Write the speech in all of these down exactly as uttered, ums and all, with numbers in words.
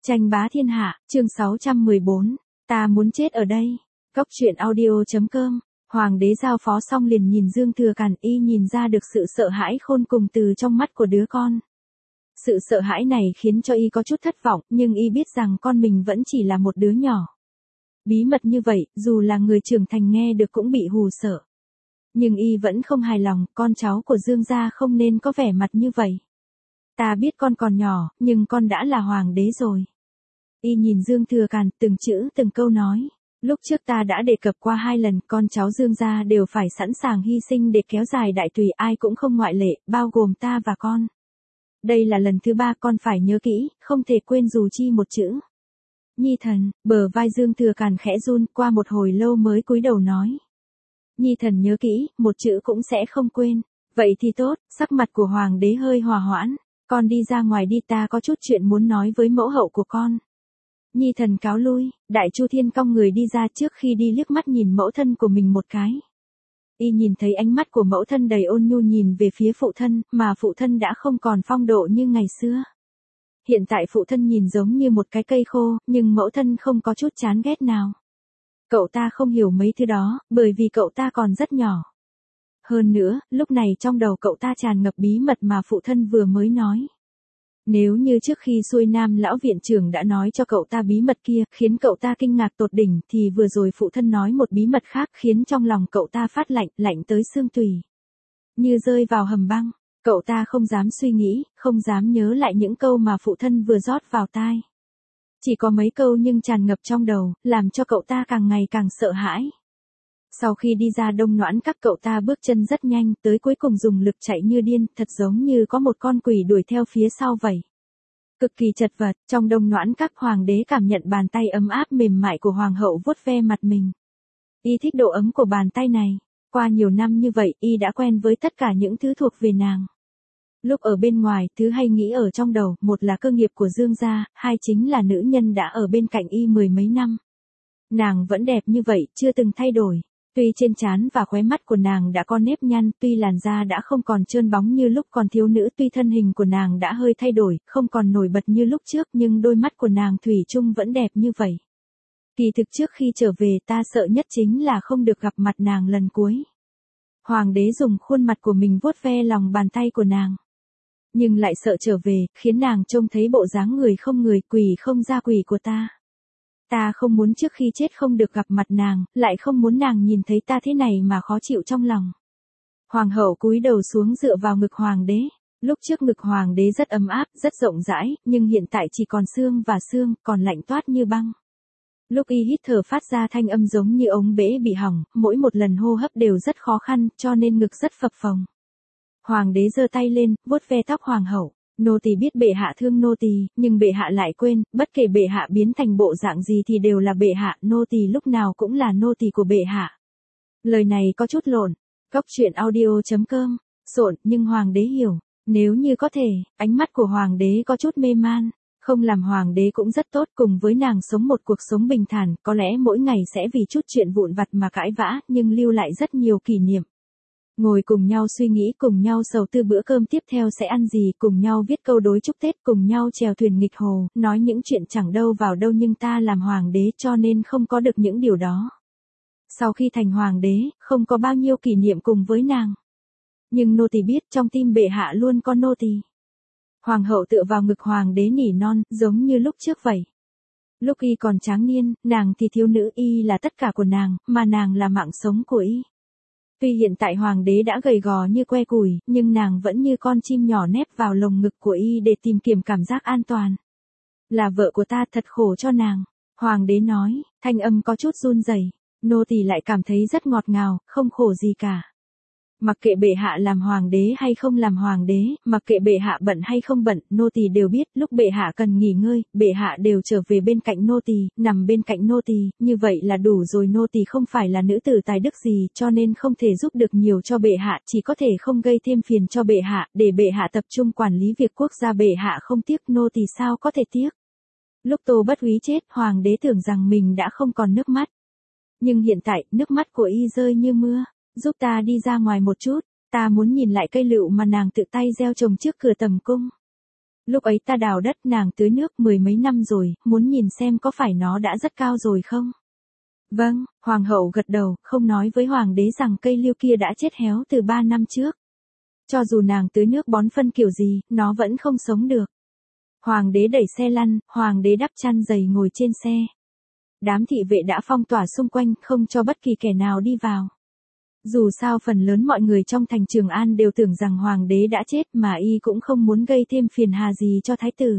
Tranh bá thiên hạ, chương sáu trăm mười bốn, ta muốn chết ở đây. Cốc truyện audio.com, Hoàng đế giao phó xong liền nhìn Dương Thừa Càn, y nhìn ra được sự sợ hãi khôn cùng từ trong mắt của đứa con. Sự sợ hãi này khiến cho y có chút thất vọng, nhưng y biết rằng con mình vẫn chỉ là một đứa nhỏ. Bí mật như vậy, dù là người trưởng thành nghe được cũng bị hù sợ. Nhưng y vẫn không hài lòng, con cháu của Dương gia không nên có vẻ mặt như vậy. Ta biết con còn nhỏ, nhưng con đã là hoàng đế rồi. Y nhìn Dương Thừa Càn, từng chữ từng câu nói. Lúc trước ta đã đề cập qua hai lần, con cháu Dương gia đều phải sẵn sàng hy sinh để kéo dài đại tùy, ai cũng không ngoại lệ, bao gồm ta và con. Đây là lần thứ ba, con phải nhớ kỹ, không thể quên dù chi một chữ. Nhi thần, bờ vai Dương Thừa Càn khẽ run, qua một hồi lâu mới cúi đầu nói. Nhi thần nhớ kỹ, một chữ cũng sẽ không quên. Vậy thì tốt, sắc mặt của hoàng đế hơi hòa hoãn. Con đi ra ngoài đi, ta có chút chuyện muốn nói với mẫu hậu của con. Nhi thần cáo lui, Đại Chu Thiên cong người đi ra, trước khi đi liếc mắt nhìn mẫu thân của mình một cái. Y nhìn thấy ánh mắt của mẫu thân đầy ôn nhu nhìn về phía phụ thân, mà phụ thân đã không còn phong độ như ngày xưa. Hiện tại phụ thân nhìn giống như một cái cây khô, nhưng mẫu thân không có chút chán ghét nào. Cậu ta không hiểu mấy thứ đó, bởi vì cậu ta còn rất nhỏ. Hơn nữa, lúc này trong đầu cậu ta tràn ngập bí mật mà phụ thân vừa mới nói. Nếu như trước khi xuôi nam lão viện trưởng đã nói cho cậu ta bí mật kia, khiến cậu ta kinh ngạc tột đỉnh, thì vừa rồi phụ thân nói một bí mật khác khiến trong lòng cậu ta phát lạnh, lạnh tới xương tủy. Như rơi vào hầm băng, cậu ta không dám suy nghĩ, không dám nhớ lại những câu mà phụ thân vừa rót vào tai. Chỉ có mấy câu nhưng tràn ngập trong đầu, làm cho cậu ta càng ngày càng sợ hãi. Sau khi đi ra Đông Noãn Các, cậu ta bước chân rất nhanh, tới cuối cùng dùng lực chạy như điên, thật giống như có một con quỷ đuổi theo phía sau vậy. Cực kỳ chật vật, trong Đông Noãn Các, hoàng đế cảm nhận bàn tay ấm áp mềm mại của hoàng hậu vuốt ve mặt mình. Y thích độ ấm của bàn tay này, qua nhiều năm như vậy, y đã quen với tất cả những thứ thuộc về nàng. Lúc ở bên ngoài, thứ hay nghĩ ở trong đầu, một là cơ nghiệp của Dương gia, hai chính là nữ nhân đã ở bên cạnh y mười mấy năm. Nàng vẫn đẹp như vậy, chưa từng thay đổi. Tuy trên trán và khóe mắt của nàng đã có nếp nhăn, tuy làn da đã không còn trơn bóng như lúc còn thiếu nữ, tuy thân hình của nàng đã hơi thay đổi, không còn nổi bật như lúc trước, nhưng đôi mắt của nàng thủy chung vẫn đẹp như vậy. Kỳ thực trước khi trở về, ta sợ nhất chính là không được gặp mặt nàng lần cuối. Hoàng đế dùng khuôn mặt của mình vuốt ve lòng bàn tay của nàng. Nhưng lại sợ trở về, khiến nàng trông thấy bộ dáng người không người, quỷ không ra quỷ của ta. Ta không muốn trước khi chết không được gặp mặt nàng, lại không muốn nàng nhìn thấy ta thế này mà khó chịu trong lòng. Hoàng hậu cúi đầu xuống dựa vào ngực hoàng đế. Lúc trước ngực hoàng đế rất ấm áp, rất rộng rãi, nhưng hiện tại chỉ còn xương và xương, còn lạnh toát như băng. Lúc y hít thở phát ra thanh âm giống như ống bể bị hỏng, mỗi một lần hô hấp đều rất khó khăn, cho nên ngực rất phập phồng. Hoàng đế giơ tay lên, vuốt ve tóc hoàng hậu. Nô tỳ biết bệ hạ thương nô tỳ, nhưng bệ hạ lại quên, bất kể bệ hạ biến thành bộ dạng gì thì đều là bệ hạ, nô tỳ lúc nào cũng là nô tỳ của bệ hạ. Lời này có chút lộn. Cốc truyện audio.com, xộn, nhưng hoàng đế hiểu. Nếu như có thể, ánh mắt của hoàng đế có chút mê man. Không làm hoàng đế cũng rất tốt, cùng với nàng sống một cuộc sống bình thản, có lẽ mỗi ngày sẽ vì chút chuyện vụn vặt mà cãi vã, nhưng lưu lại rất nhiều kỷ niệm. Ngồi cùng nhau suy nghĩ, cùng nhau sầu tư bữa cơm tiếp theo sẽ ăn gì, cùng nhau viết câu đối chúc Tết, cùng nhau chèo thuyền nghịch hồ, nói những chuyện chẳng đâu vào đâu, nhưng ta làm hoàng đế cho nên không có được những điều đó. Sau khi thành hoàng đế, không có bao nhiêu kỷ niệm cùng với nàng. Nhưng nô tỳ biết trong tim bệ hạ luôn có nô tỳ. Hoàng hậu tựa vào ngực hoàng đế nỉ non, giống như lúc trước vậy. Lúc y còn tráng niên, nàng thì thiếu nữ, y là tất cả của nàng, mà nàng là mạng sống của y. Tuy hiện tại hoàng đế đã gầy gò như que củi, nhưng nàng vẫn như con chim nhỏ nép vào lồng ngực của y để tìm kiếm cảm giác an toàn. Là vợ của ta, thật khổ cho nàng. Hoàng đế nói, thanh âm có chút run rẩy. Nô tỳ lại cảm thấy rất ngọt ngào, không khổ gì cả. Mặc kệ bệ hạ làm hoàng đế hay không làm hoàng đế, mặc kệ bệ hạ bận hay không bận, nô tỳ đều biết, lúc bệ hạ cần nghỉ ngơi, bệ hạ đều trở về bên cạnh nô tỳ, nằm bên cạnh nô tỳ, như vậy là đủ rồi. Nô tỳ không phải là nữ tử tài đức gì, cho nên không thể giúp được nhiều cho bệ hạ, chỉ có thể không gây thêm phiền cho bệ hạ, để bệ hạ tập trung quản lý việc quốc gia. Bệ hạ không tiếc, nô tỳ sao có thể tiếc. Lúc Tô Bất Úy chết, hoàng đế tưởng rằng mình đã không còn nước mắt. Nhưng hiện tại, nước mắt của y rơi như mưa. Giúp ta đi ra ngoài một chút, ta muốn nhìn lại cây lựu mà nàng tự tay gieo trồng trước cửa tầm cung. Lúc ấy ta đào đất nàng tưới nước mười mấy năm rồi, muốn nhìn xem có phải nó đã rất cao rồi không? Vâng, hoàng hậu gật đầu, không nói với hoàng đế rằng cây liêu kia đã chết héo từ ba năm trước. Cho dù nàng tưới nước bón phân kiểu gì, nó vẫn không sống được. Hoàng đế đẩy xe lăn, hoàng đế đắp chăn dày ngồi trên xe. Đám thị vệ đã phong tỏa xung quanh, không cho bất kỳ kẻ nào đi vào. Dù sao phần lớn mọi người trong thành Trường An đều tưởng rằng hoàng đế đã chết mà y cũng không muốn gây thêm phiền hà gì cho thái tử.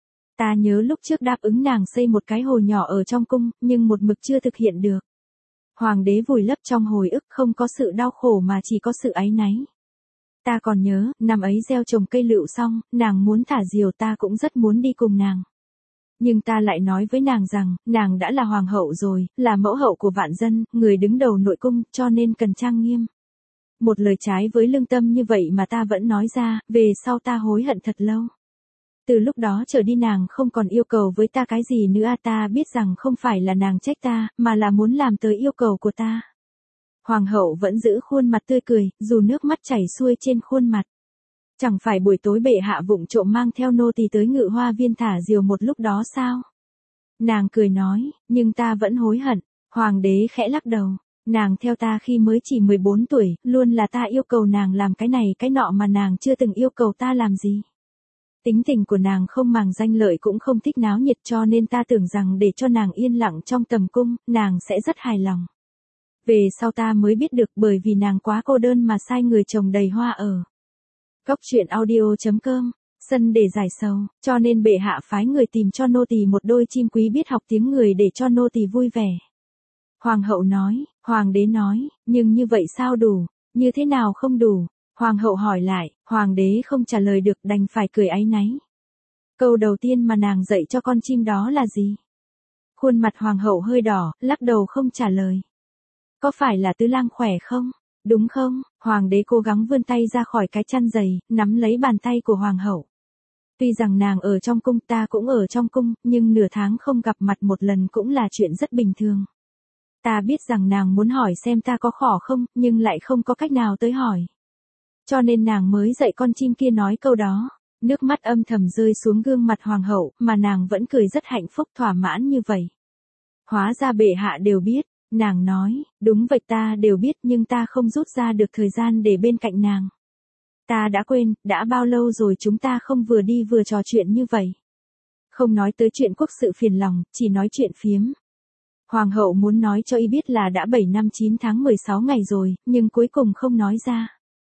Ta nhớ lúc trước đáp ứng nàng xây một cái hồ nhỏ ở trong cung, nhưng một mực chưa thực hiện được. Hoàng đế vùi lấp trong hồi ức, không có sự đau khổ mà chỉ có sự áy náy. Ta còn nhớ, năm ấy gieo trồng cây lựu xong, nàng muốn thả diều, ta cũng rất muốn đi cùng nàng. Nhưng ta lại nói với nàng rằng, nàng đã là hoàng hậu rồi, là mẫu hậu của vạn dân, người đứng đầu nội cung, cho nên cần trang nghiêm. Một lời trái với lương tâm như vậy mà ta vẫn nói ra, về sau ta hối hận thật lâu. Từ lúc đó trở đi nàng không còn yêu cầu với ta cái gì nữa, ta biết rằng không phải là nàng trách ta, mà là muốn làm tới yêu cầu của ta. Hoàng hậu vẫn giữ khuôn mặt tươi cười, dù nước mắt chảy xuôi trên khuôn mặt. Chẳng phải buổi tối bệ hạ vụng trộm mang theo nô tỳ tới Ngự Hoa Viên thả diều một lúc đó sao? Nàng cười nói, nhưng ta vẫn hối hận. Hoàng đế khẽ lắc đầu, nàng theo ta khi mới chỉ mười bốn tuổi, luôn là ta yêu cầu nàng làm cái này cái nọ mà nàng chưa từng yêu cầu ta làm gì. Tính tình của nàng không màng danh lợi cũng không thích náo nhiệt, cho nên ta tưởng rằng để cho nàng yên lặng trong tầm cung, nàng sẽ rất hài lòng. Về sau ta mới biết được bởi vì nàng quá cô đơn mà sai người trồng đầy hoa ở. Cốc truyện audio chấm com, sân để giải sầu, cho nên bệ hạ phái người tìm cho nô tỳ một đôi chim quý biết học tiếng người để cho nô tỳ vui vẻ. Hoàng hậu nói, hoàng đế nói, nhưng như vậy sao đủ, như thế nào không đủ? Hoàng hậu hỏi lại, hoàng đế không trả lời được đành phải cười áy náy. Câu đầu tiên mà nàng dạy cho con chim đó là gì? Khuôn mặt hoàng hậu hơi đỏ, lắc đầu không trả lời. Có phải là Tứ Lang khỏe không? Đúng không? Hoàng đế cố gắng vươn tay ra khỏi cái chăn dày, nắm lấy bàn tay của hoàng hậu. Tuy rằng nàng ở trong cung, ta cũng ở trong cung, nhưng nửa tháng không gặp mặt một lần cũng là chuyện rất bình thường. Ta biết rằng nàng muốn hỏi xem ta có khỏ không, nhưng lại không có cách nào tới hỏi. Cho nên nàng mới dạy con chim kia nói câu đó. Nước mắt âm thầm rơi xuống gương mặt hoàng hậu, mà nàng vẫn cười rất hạnh phúc thỏa mãn như vậy. Hóa ra bệ hạ đều biết. Nàng nói, đúng vậy ta đều biết nhưng ta không rút ra được thời gian để bên cạnh nàng. Ta đã quên, đã bao lâu rồi chúng ta không vừa đi vừa trò chuyện như vậy. Không nói tới chuyện quốc sự phiền lòng, chỉ nói chuyện phiếm. Hoàng hậu muốn nói cho y biết là đã bảy năm chín tháng mười sáu ngày rồi, nhưng cuối cùng không nói ra.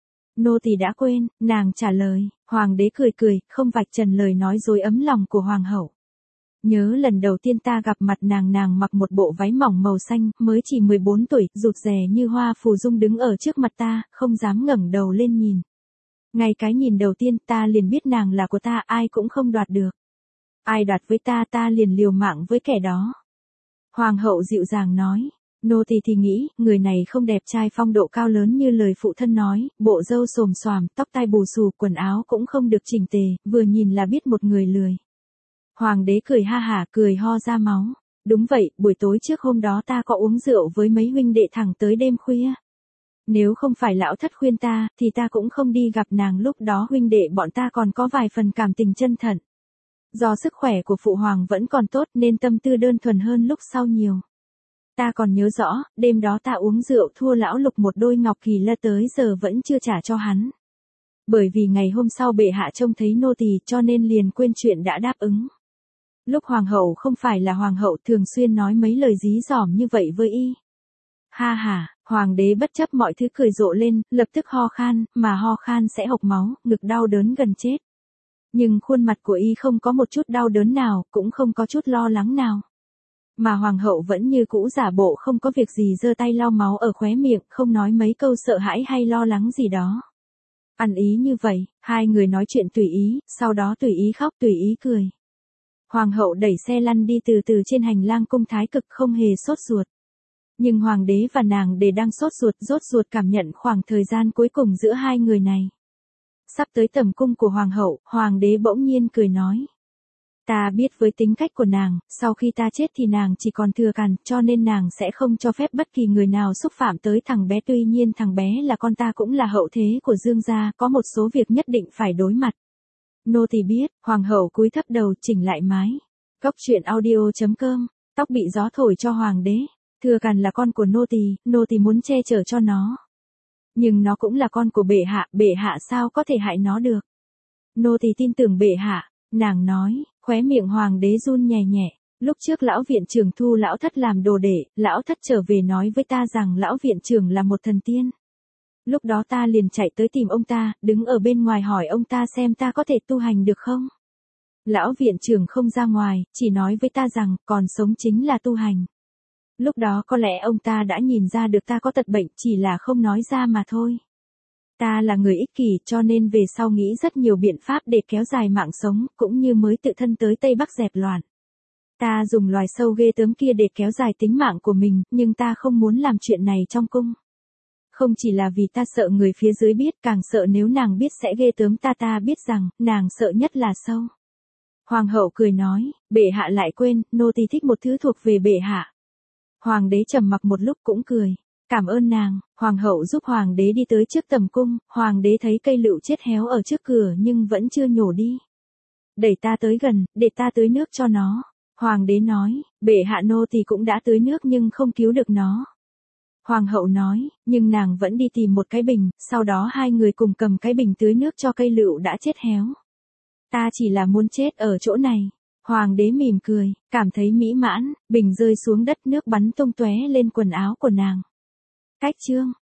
Nô tỳ đã quên, nàng trả lời, hoàng đế cười cười, không vạch trần lời nói dối ấm lòng của hoàng hậu. Nhớ lần đầu tiên ta gặp mặt nàng nàng mặc một bộ váy mỏng màu xanh, mới chỉ mười bốn tuổi, rụt rè như hoa phù dung đứng ở trước mặt ta, không dám ngẩng đầu lên nhìn. Ngay cái nhìn đầu tiên ta liền biết nàng là của ta, ai cũng không đoạt được. Ai đoạt với ta ta liền liều mạng với kẻ đó. Hoàng hậu dịu dàng nói, nô tỳ thì nghĩ, người này không đẹp trai phong độ cao lớn như lời phụ thân nói, bộ râu xồm xoàm, tóc tai bù xù, quần áo cũng không được chỉnh tề, vừa nhìn là biết một người lười. Hoàng đế cười ha hả, cười ho ra máu. Đúng vậy, buổi tối trước hôm đó ta có uống rượu với mấy huynh đệ thẳng tới đêm khuya. Nếu không phải lão thất khuyên ta, thì ta cũng không đi gặp nàng, lúc đó huynh đệ bọn ta còn có vài phần cảm tình chân thật. Do sức khỏe của phụ hoàng vẫn còn tốt nên tâm tư đơn thuần hơn lúc sau nhiều. Ta còn nhớ rõ, đêm đó ta uống rượu thua lão Lục một đôi ngọc kỳ lân tới giờ vẫn chưa trả cho hắn. Bởi vì ngày hôm sau bệ hạ trông thấy nô tỳ cho nên liền quên chuyện đã đáp ứng. Lúc hoàng hậu không phải là hoàng hậu thường xuyên nói mấy lời dí dỏm như vậy với y. Ha ha, hoàng đế bất chấp mọi thứ cười rộ lên, lập tức ho khan, mà ho khan sẽ hộc máu, ngực đau đớn gần chết. Nhưng khuôn mặt của y không có một chút đau đớn nào, cũng không có chút lo lắng nào. Mà hoàng hậu vẫn như cũ giả bộ không có việc gì giơ tay lau máu ở khóe miệng, không nói mấy câu sợ hãi hay lo lắng gì đó. Ăn ý như vậy, hai người nói chuyện tùy ý, sau đó tùy ý khóc tùy ý cười. Hoàng hậu đẩy xe lăn đi từ từ trên hành lang cung thái cực không hề sốt ruột. Nhưng hoàng đế và nàng để đang sốt ruột rốt ruột cảm nhận khoảng thời gian cuối cùng giữa hai người này. Sắp tới tầm cung của hoàng hậu, hoàng đế bỗng nhiên cười nói. Ta biết với tính cách của nàng, sau khi ta chết thì nàng chỉ còn thừa cằn, cho nên nàng sẽ không cho phép bất kỳ người nào xúc phạm tới thằng bé. Tuy nhiên thằng bé là con ta cũng là hậu thế của Dương gia, có một số việc nhất định phải đối mặt. Nô tỳ biết, hoàng hậu cúi thấp đầu chỉnh lại mái. Cốc truyện audio.com, tóc bị gió thổi cho hoàng đế. Thừa Càn là con của nô tỳ, nô tỳ muốn che chở cho nó. Nhưng nó cũng là con của bệ hạ, bệ hạ sao có thể hại nó được. Nô tỳ tin tưởng bệ hạ, nàng nói, khóe miệng hoàng đế run nhẹ nhẹ. Lúc trước lão viện trưởng thu lão thất làm đồ đệ, lão thất trở về nói với ta rằng lão viện trưởng là một thần tiên. Lúc đó ta liền chạy tới tìm ông ta, đứng ở bên ngoài hỏi ông ta xem ta có thể tu hành được không. Lão viện trưởng không ra ngoài, chỉ nói với ta rằng còn sống chính là tu hành. Lúc đó có lẽ ông ta đã nhìn ra được ta có tật bệnh, chỉ là không nói ra mà thôi. Ta là người ích kỷ cho nên về sau nghĩ rất nhiều biện pháp để kéo dài mạng sống, cũng như mới tự thân tới Tây Bắc dẹp loạn. Ta dùng loài sâu ghê tởm kia để kéo dài tính mạng của mình, nhưng ta không muốn làm chuyện này trong cung. Không chỉ là vì ta sợ người phía dưới biết, càng sợ nếu nàng biết sẽ ghê tởm ta. Ta biết rằng, nàng sợ nhất là sâu. Hoàng hậu cười nói, bệ hạ lại quên, nô tỳ thích một thứ thuộc về bệ hạ. Hoàng đế trầm mặc một lúc cũng cười. Cảm ơn nàng. Hoàng hậu giúp hoàng đế đi tới trước tầm cung, hoàng đế thấy cây lựu chết héo ở trước cửa nhưng vẫn chưa nhổ đi. Đẩy ta tới gần, để ta tưới nước cho nó. Hoàng đế nói, bệ hạ nô tỳ cũng đã tưới nước nhưng không cứu được nó. Hoàng hậu nói, nhưng nàng vẫn đi tìm một cái bình, sau đó hai người cùng cầm cái bình tưới nước cho cây lựu đã chết héo. Ta chỉ là muốn chết ở chỗ này. Hoàng đế mỉm cười, cảm thấy mỹ mãn, bình rơi xuống đất nước bắn tung tóe lên quần áo của nàng. Cách chương